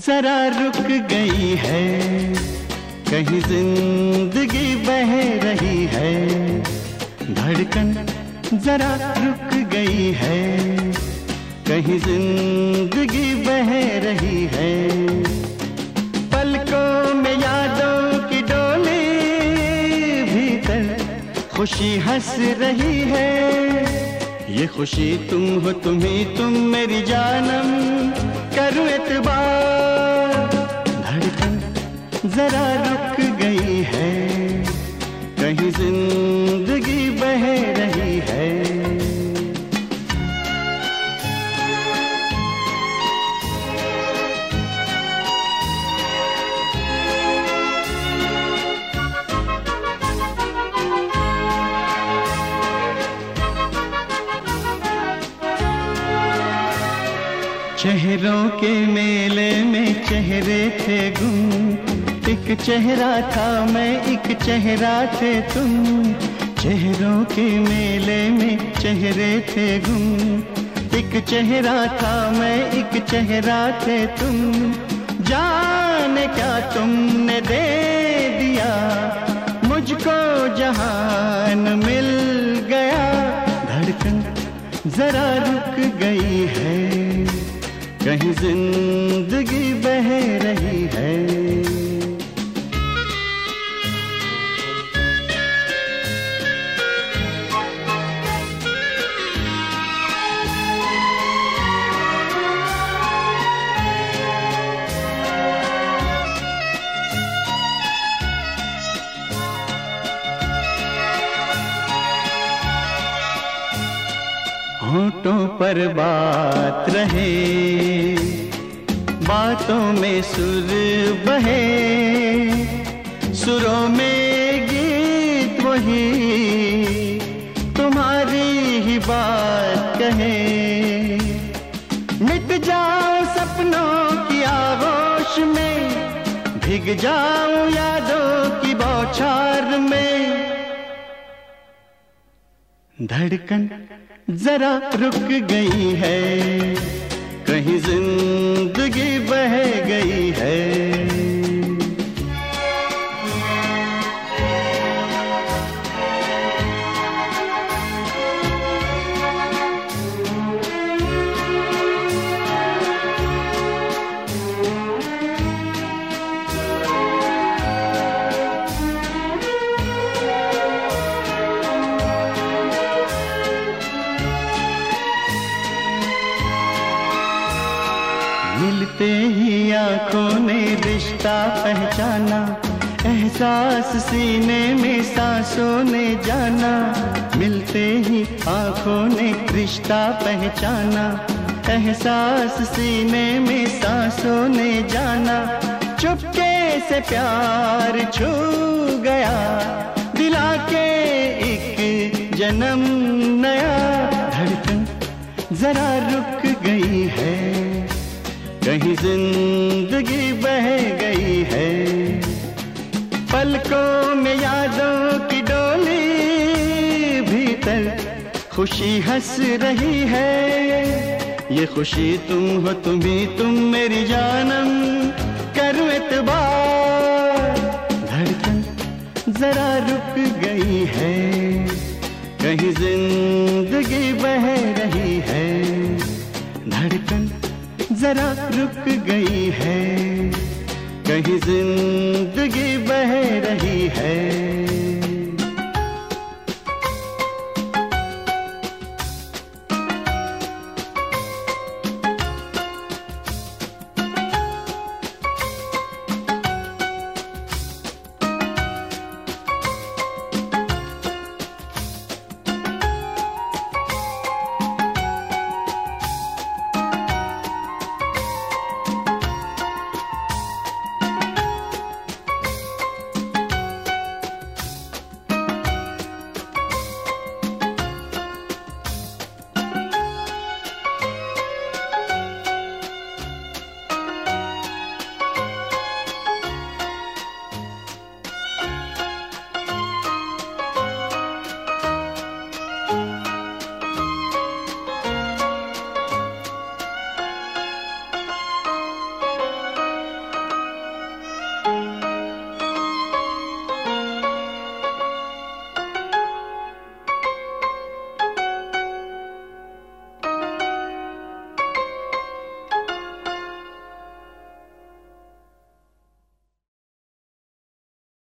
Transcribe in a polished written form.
जरा रुक गई है, कहीं जिंदगी बह रही है। धड़कन जरा रुक गई है, कहीं जिंदगी बह रही है। पलकों में यादों की डोली, भीतर खुशी हंस रही है। ये खुशी तुम हो, तुम ही तुम मेरी जानम, करूं एतबार। धड़कन जरा रुक गई है, कहीं जिंदगी बह रही है। चेहरों के मेले में चेहरे थे गुम, एक चेहरा था मैं, एक चेहरा थे तुम। चेहरों के मेले में चेहरे थे गुम, एक चेहरा था मैं, एक चेहरा थे तुम। जाने क्या तुमने दे दिया मुझको, जहान मिल गया। धड़कन जरा रुक गई है, कहीं जिंदगी बह रही है। होठों पर बात रहे, बातों में सुर बहे, सुरों में गीत वही तुम्हारी ही बात कहे। मिट जाऊं सपनों की आगोश में, भीग जाऊं यादों की बौछार में। धड़कन जरा रुक गई है, कहीं जिंदगी बह गई है। मिलते ही आंखों ने रिश्ता पहचाना, एहसास सीने में सांसों ने जाना। मिलते ही आंखों ने रिश्ता पहचाना, एहसास सीने में सांसों ने जाना। चुपके से प्यार छू गया, दिला के एक जन्म नया। धड़कन जरा रुक गई है, कहीं जिंदगी बह गई है। पलकों में यादों की डोली, भीतर खुशी हंस रही है। ये खुशी तुम हो, तुम ही तुम मेरी जानम, करूं एतबार। धड़कन जरा रुक गई है, कहीं जिंदगी बह रही है। धड़कन जरा रुक गई है, कहीं जिंदगी बह रही है।